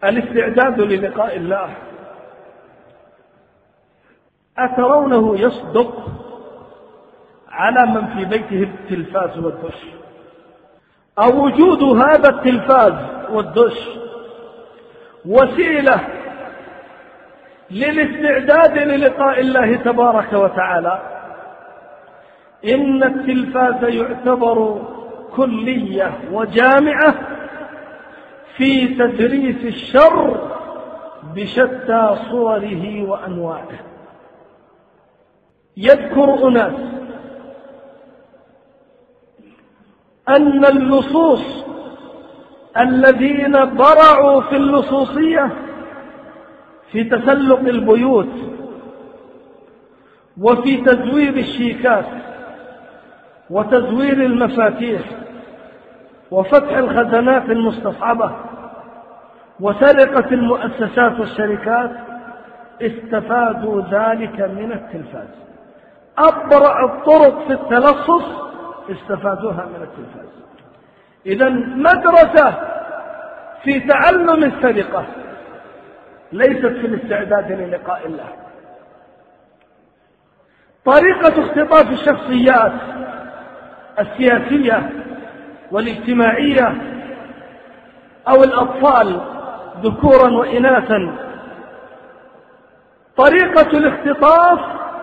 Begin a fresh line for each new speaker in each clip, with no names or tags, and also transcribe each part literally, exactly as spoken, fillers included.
الاستعداد للقاء الله أترونه يصدق على من في بيته التلفاز والدش، أو وجود هذا التلفاز والدش وسيلة للاستعداد للقاء الله تبارك وتعالى؟ إن التلفاز يعتبر كلية وجامعة في تدريس الشر بشتى صوره وأنواعه. يذكر أناس أن اللصوص الذين برعوا في اللصوصية في تسلق البيوت وفي تزوير الشيكات وتزوير المفاتيح وفتح الخزانات المستصعبة وسرقة المؤسسات والشركات استفادوا ذلك من التلفاز. أبرع الطرق في التلصص استفادوها من التلفاز. إذن مدرسة في تعلم السرقة ليست في الاستعداد للقاء الله. طريقة اختطاف الشخصيات السياسية والاجتماعية أو الأطفال ذكورا وإناثا، طريقة الاختطاف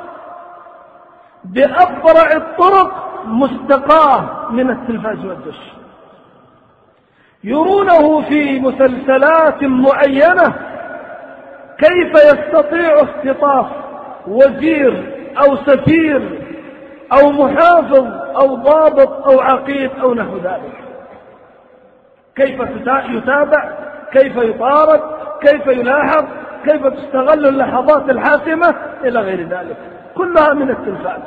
بأبرع الطرق مستقاة من التلفاز والدش. يرونه في مسلسلات معينة كيف يستطيع اختطاف وزير أو سفير أو محافظ أو ضابط أو عقيد أو نحو ذلك، كيف يتابع، كيف يطارد، كيف يلاحظ، كيف تستغل اللحظات الحاسمة إلى غير ذلك، كلها من التلفاز.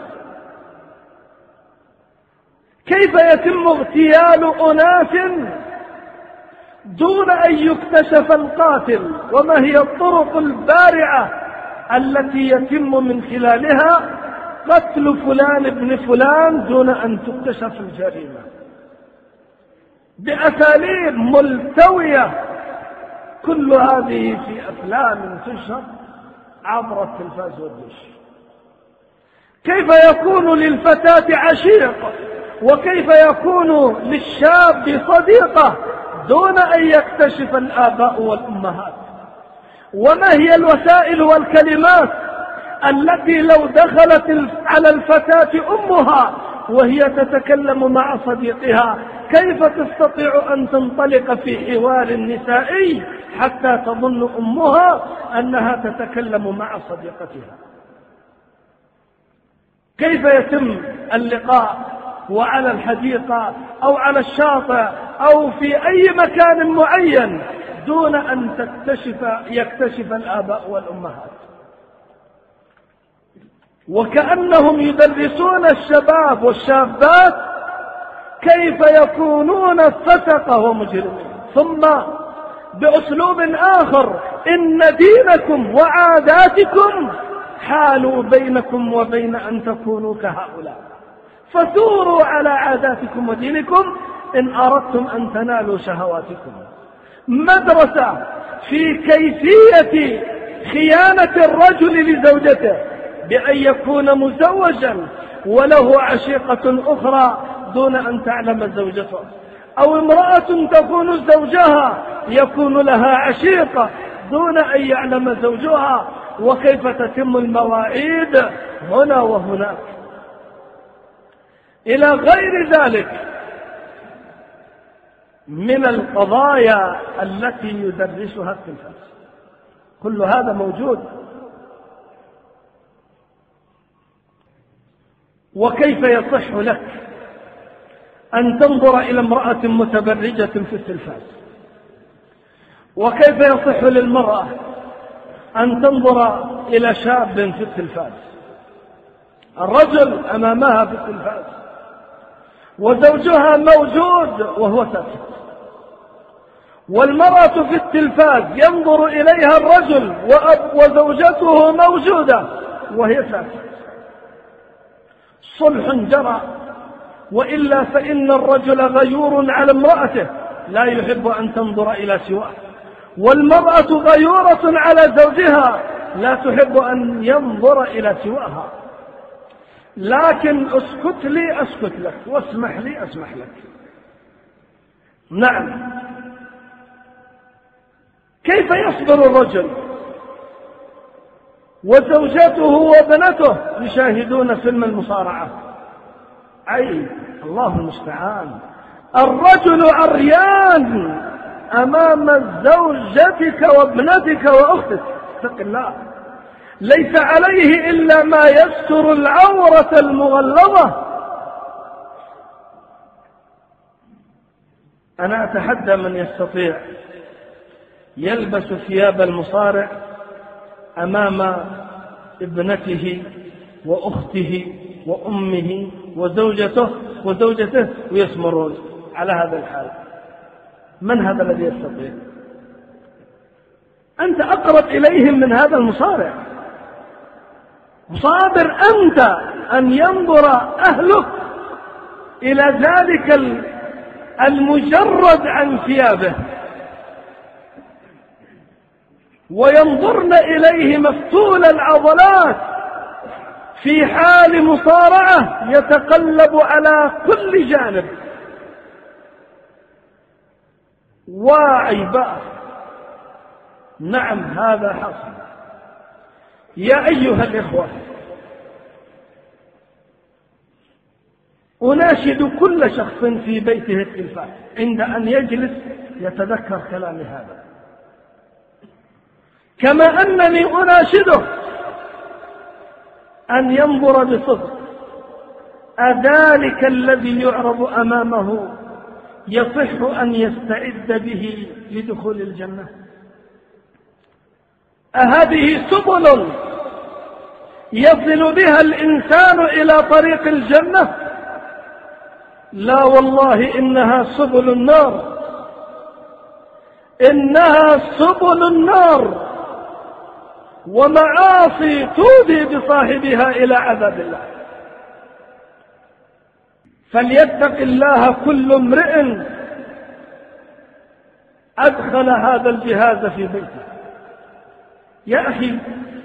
كيف يتم اغتيال أناس دون أن يكتشف القاتل، وما هي الطرق البارعة التي يتم من خلالها قتل فلان ابن فلان دون أن تكتشف الجريمة بأساليب ملتوية. كل هذه في أفلام تنشر عبر التلفاز والدش. كيف يكون للفتاة عشيق وكيف يكون للشاب صديقة دون أن يكتشف الآباء والأمهات؟ وما هي الوسائل والكلمات التي لو دخلت على الفتاة أمها وهي تتكلم مع صديقها كيف تستطيع أن تنطلق في حوار نسائي حتى تظن أمها أنها تتكلم مع صديقتها؟ كيف يتم اللقاء وعلى الحديقة أو على الشاطئ أو في أي مكان معين دون أن تكتشف يكتشف الآباء والأمهات؟ وكأنهم يدرسون الشباب والشابات كيف يكونون فسقة ومجرمين. ثم بأسلوب آخر: إن دينكم وعاداتكم حالوا بينكم وبين أن تكونوا كهؤلاء، فثوروا على عاداتكم ودينكم إن أردتم أن تنالوا شهواتكم. مدرسة في كيفية خيانة الرجل لزوجته بأن يكون مزوجا وله عشيقة أخرى دون أن تعلم زوجته، أو امرأة تكون زوجها يكون لها عشيقة دون أن يعلم زوجها، وكيف تتم المواعيد هنا وهناك إلى غير ذلك من القضايا التي يدرسها التلفاز. كل هذا موجود. وكيف يصح لك أن تنظر إلى امرأة متبرجة في التلفاز؟ وكيف يصح للمرأة أن تنظر إلى شاب في التلفاز؟ الرجل أمامها في التلفاز وزوجها موجود وهو ساكت، والمرأة في التلفاز ينظر إليها الرجل وزوجته موجودة وهي ساكت. صلح جرى، وإلا فإن الرجل غيور على امرأته لا يحب أن تنظر إلى سواه، والمرأة غيورة على زوجها لا تحب أن ينظر إلى سواها، لكن اسكت لي أسكت لك، واسمح لي أسمح لك. نعم. كيف يصبر الرجل وزوجته وبنته يشاهدون فيلم المصارعة؟ أي الله المستعان. الرجل عريان أمام زوجتك وابنتك وأختك، اتق الله، ليس عليه إلا ما يستر العورة المغلظة. أنا أتحدى من يستطيع يلبس ثياب المصارع أمام ابنته وأخته وأمه وزوجته وزوجته ويسمرون على هذا الحال. من هذا الذي يستطيع؟ أنت أقرب إليهم من هذا المصارع. صابر أنت أن ينظر أهلك إلى ذلك المجرد عن ثيابه، وينظرن إليه مفتول العضلات في حال مصارعة يتقلب على كل جانب. وعيباه. نعم هذا حصل. يا أيها الإخوة، أناشد كل شخص في بيته التلفاز عند أن يجلس يتذكر كلامي هذا، كما أنني أناشده أن ينظر بصدق أذلك الذي يعرض أمامه يصح أن يستعد به لدخول الجنة؟ أهذه سبل يصل بها الإنسان إلى طريق الجنة؟ لا والله، إنها سبل النار، إنها سبل النار، ومعاصي تودي بصاحبها إلى عذاب الله. فليتق الله كل امرئ أدخل هذا الجهاز في بيته. يا أخي،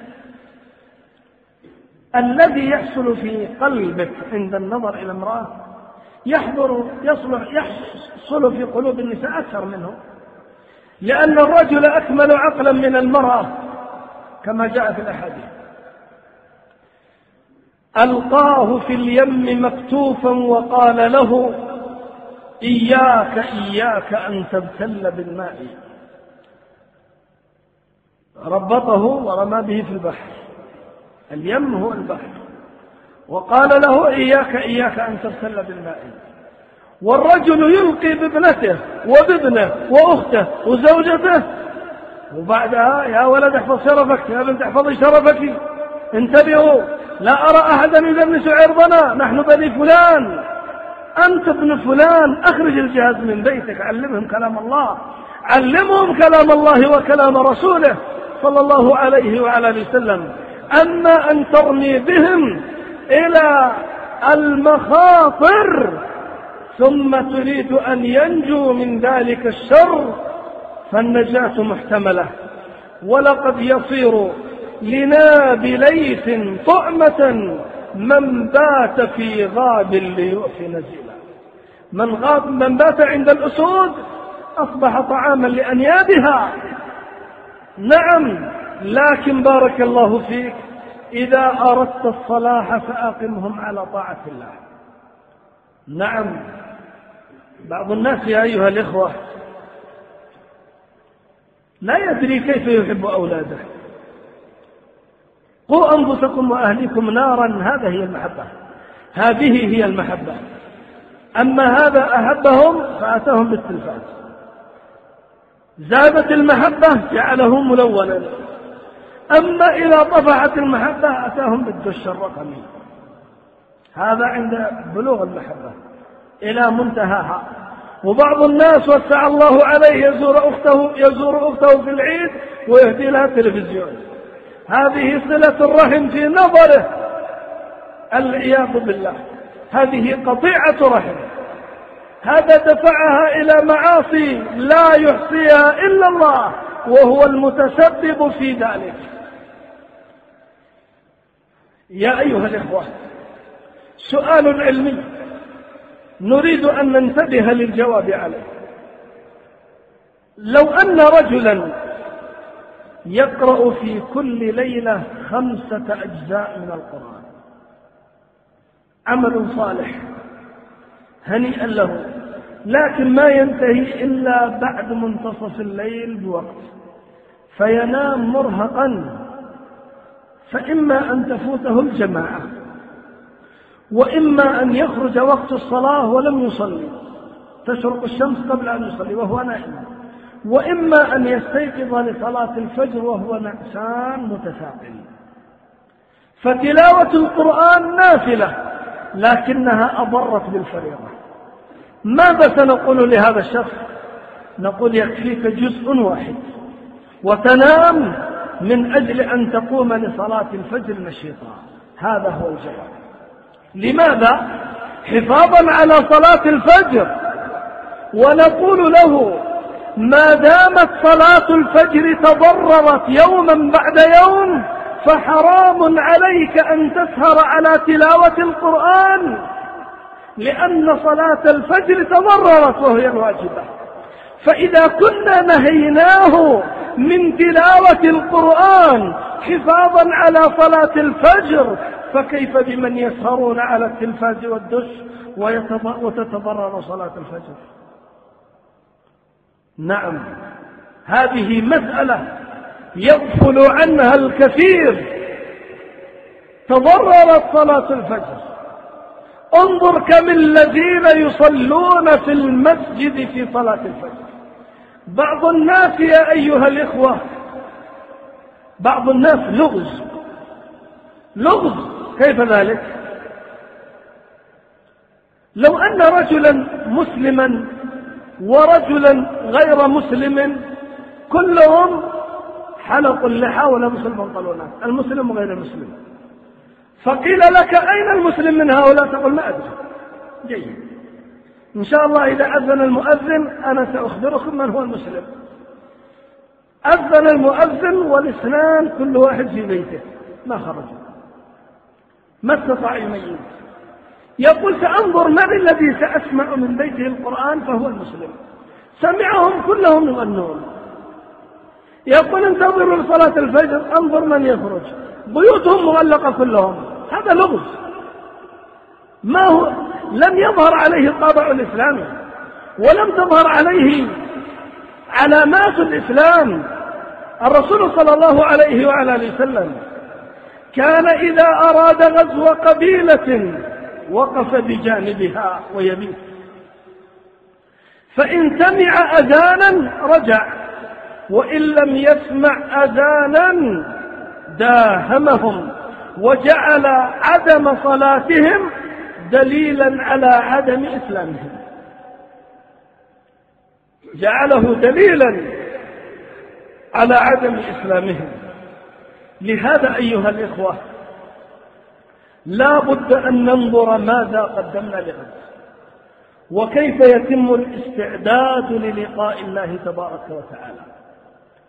الذي يحصل في قلبك عند النظر إلى امرأة يحضر يصلح يحصل في قلوب النساء أكثر منه، لأن الرجل أكمل عقلا من المرأة كما جاء في الأحاديث. ألقاه في اليم مكتوفا وقال له: إياك إياك أن تبتل بالماء. ربطه ورمى به في البحر، اليم هو البحر، وقال له: إياك إياك أن تبتل بالماء. والرجل يلقي بابنته وبابنه وأخته وزوجته، وبعدها: يا ولد احفظ شرفك، يا بنت احفظي شرفك، انتبهوا، لا أرى أحدا يدنس عرضنا، نحن بني فلان، أنت ابن فلان، أخرج الجهاز من بيتك، علمهم كلام الله، علمهم كلام الله وكلام رسوله صلى الله عليه وعلى آله وسلم. أما أن ترمي بهم إلى المخاطر ثم تريد أن ينجو من ذلك الشر فالنجاة محتملة. ولقد يصير لناب ليث طعمة من بات في غاب ليؤفي نزيلا. من, غاب من بات عند الأسود أصبح طعاما لأنيابها. نعم، لكن بارك الله فيك، إذا أردت الصلاح فأقمهم على طاعة الله. نعم، بعض الناس يا أيها الإخوة لا يدري كيف يحب أولاده. قوا أنفسكم وأهليكم نارا، هذا هي المحبة، هذه هي المحبة. أما هذا أحبهم فأتاهم بالتلفاز، زادت المحبة جعله ملونا. أما إذا طفحت المحبة أتاهم بالدش الرقمي. هذا عند بلوغ المحبة إلى منتهاها. وبعض الناس وسع الله عليه يزور أخته يزور أخته في العيد ويهدي لها تلفزيون. هذه صلة الرحم في نظره، العياذ بالله، هذه قطيعة رحم. هذا دفعها إلى معاصي لا يحصيها إلا الله وهو المتسبب في ذلك. يا أيها الإخوة، سؤال علمي نريد أن ننتبه للجواب عليه. لو أن رجلا يقرأ في كل ليلة خمسة أجزاء من القرآن، عمل صالح هنيئا له، لكن ما ينتهي إلا بعد منتصف الليل بوقت، فينام مرهقا، فإما أن تفوته الجماعة، وإما أن يخرج وقت الصلاة ولم يصلي، تشرق الشمس قبل أن يصلي وهو نائم، وإما أن يستيقظ لصلاة الفجر وهو نعسان متثاقل. فتلاوة القرآن نافلة لكنها أضرت بالفريضة. ماذا سنقول لهذا الشخص؟ نقول يكفيك جزء واحد وتنام من أجل أن تقوم لصلاة الفجر نشيطا. هذا هو الجواب. لماذا؟ حفاظا على صلاة الفجر. ونقول له ما دامت صلاة الفجر تضررت يوما بعد يوم فحرام عليك أن تسهر على تلاوة القرآن، لأن صلاة الفجر تضررت وهي الواجبة. فإذا كنا نهيناه من تلاوة القرآن حفاظا على صلاة الفجر، فكيف بمن يسهرون على التلفاز والدش وتتضرر صلاة الفجر؟ نعم، هذه مسألة يغفل عنها الكثير. تضررت صلاة الفجر. انظر كم الذين يصلون في المسجد في صلاة الفجر. بعض الناس يا أيها الإخوة، بعض الناس لغز لغز كيف ذلك؟ لو أن رجلا مسلما ورجلا غير مسلم كلهم حلقوا اللحى ولبسوا البنطلونات، المسلم وغير المسلم، فقيل لك أين المسلم من هؤلاء؟ تقول ما أدري. جيد، إن شاء الله إذا أذن المؤذن أنا سأخبركم من هو المسلم. أذن المؤذن والاثنان كل واحد في بيته، ما خرجوا، ما استطاع يميز. يقول سأنظر من الذي سأسمع من بيته القرآن فهو المسلم. سمعهم كلهم يغنون. يقول انتظروا لصلاة الفجر انظر من يخرج، بيوتهم مغلقة كلهم. هذا لغز، ما هو لم يظهر عليه الطابع الإسلامي ولم تظهر عليه علامات الإسلام. الرسول صلى الله عليه وعلى آله وسلم كان إذا أراد غزو قبيلة وقف بجانبها ويبيت، فإن سمع أذانا رجع، وإن لم يسمع أذانا داهمهم، وجعل عدم صلاتهم دليلا على عدم إسلامهم، جعله دليلا على عدم إسلامهم. لهذا أيها الإخوة لا بد أن ننظر ماذا قدمنا لغد، وكيف يتم الاستعداد للقاء الله تبارك وتعالى.